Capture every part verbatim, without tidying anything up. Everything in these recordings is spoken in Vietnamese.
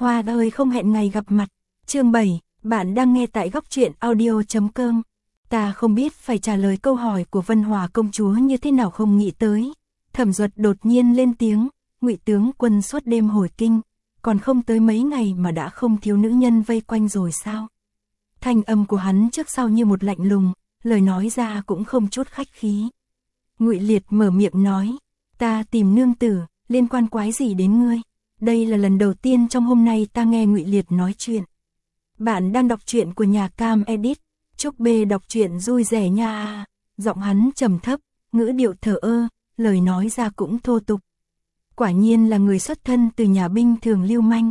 Hoa ơi không hẹn ngày gặp mặt. Chương bảy, bạn đang nghe tại góc truyện audio chấm com. Ta không biết phải trả lời câu hỏi của Vân Hòa công chúa như thế nào, không nghĩ tới. Thẩm Duật đột nhiên lên tiếng, Ngụy tướng quân suốt đêm hồi kinh, còn không tới mấy ngày mà đã không thiếu nữ nhân vây quanh rồi sao? Thanh âm của hắn trước sau như một lạnh lùng, lời nói ra cũng không chút khách khí. Ngụy Liệt mở miệng nói, ta tìm nương tử, liên quan quái gì đến ngươi? Đây là lần đầu tiên trong hôm nay ta nghe Ngụy Liệt nói chuyện. Bạn đang đọc truyện của nhà Cam Edit, chúc bê đọc truyện vui vẻ nha. Giọng hắn trầm thấp, ngữ điệu thờ ơ, lời nói ra cũng thô tục. Quả nhiên là người xuất thân từ nhà binh thường lưu manh.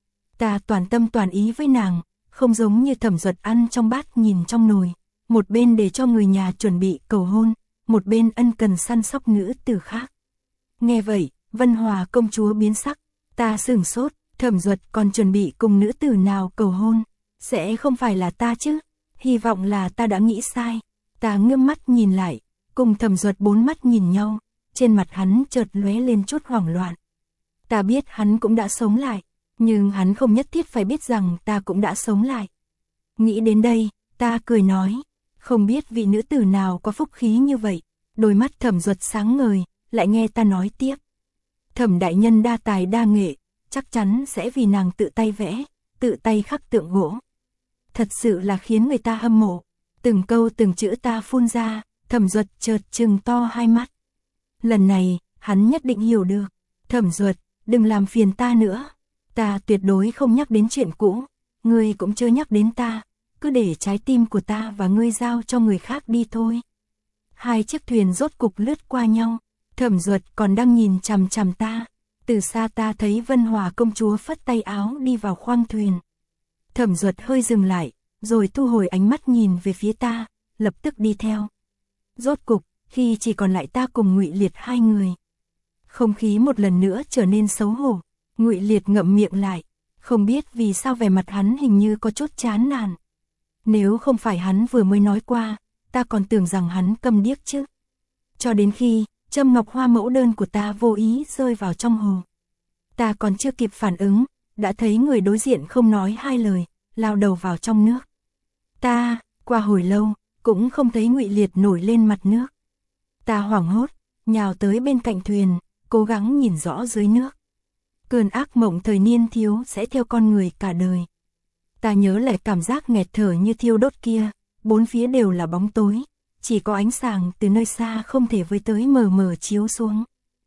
Ta toàn tâm toàn ý với nàng, không giống như Thẩm Duật ăn trong bát nhìn trong nồi, một bên để cho người nhà chuẩn bị cầu hôn, một bên ân cần săn sóc nữ tử khác. Nghe vậy, Vân Hòa công chúa biến sắc, ta sửng sốt, Thẩm Duật còn chuẩn bị cùng nữ tử nào cầu hôn, sẽ không phải là ta chứ? Hy vọng là ta đã nghĩ sai. Ta ngước mắt nhìn lại, cùng Thẩm Duật bốn mắt nhìn nhau, trên mặt hắn chợt lóe lên chút hoảng loạn. Ta biết hắn cũng đã sống lại, nhưng hắn không nhất thiết phải biết rằng ta cũng đã sống lại. Nghĩ đến đây, ta cười nói, không biết vị nữ tử nào có phúc khí như vậy. Đôi mắt Thẩm Duật sáng ngời, lại nghe ta nói tiếp. Thẩm đại nhân đa tài đa nghệ, chắc chắn sẽ vì nàng tự tay vẽ, tự tay khắc tượng gỗ. Thật sự là khiến người ta hâm mộ. Từng câu từng chữ ta phun ra, Thẩm Duật chợt trừng to hai mắt. Lần này, hắn nhất định hiểu được. Thẩm Duật, đừng làm phiền ta nữa. Ta tuyệt đối không nhắc đến chuyện cũ, ngươi cũng chưa nhắc đến ta, cứ để trái tim của ta và ngươi giao cho người khác đi thôi. Hai chiếc thuyền rốt cục lướt qua nhau, Thẩm Duật còn đang nhìn chằm chằm ta. Từ xa ta thấy Vân Hòa công chúa phất tay áo đi vào khoang thuyền. Thẩm Duật hơi dừng lại, rồi thu hồi ánh mắt nhìn về phía ta, lập tức đi theo. Rốt cục, khi chỉ còn lại ta cùng Ngụy Liệt hai người, không khí một lần nữa trở nên xấu hổ. Ngụy Liệt ngậm miệng lại, không biết vì sao vẻ mặt hắn hình như có chút chán nản. Nếu không phải hắn vừa mới nói qua, ta còn tưởng rằng hắn câm điếc chứ. Cho đến khi châm ngọc hoa mẫu đơn của ta vô ý rơi vào trong hồ, ta còn chưa kịp phản ứng, đã thấy người đối diện không nói hai lời, lao đầu vào trong nước. Ta, qua hồi lâu, cũng không thấy Ngụy Liệt nổi lên mặt nước. Ta hoảng hốt, nhào tới bên cạnh thuyền, cố gắng nhìn rõ dưới nước. Cơn ác mộng thời niên thiếu sẽ theo con người cả đời. Ta nhớ lại cảm giác nghẹt thở như thiêu đốt kia, bốn phía đều là bóng tối, chỉ có ánh sáng từ nơi xa không thể với tới mờ mờ chiếu xuống.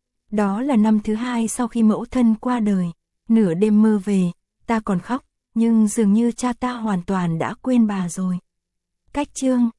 Đó là năm thứ hai sau khi mẫu thân qua đời, nửa đêm mơ về, ta còn khóc, nhưng dường như cha ta hoàn toàn đã quên bà rồi. Cách chương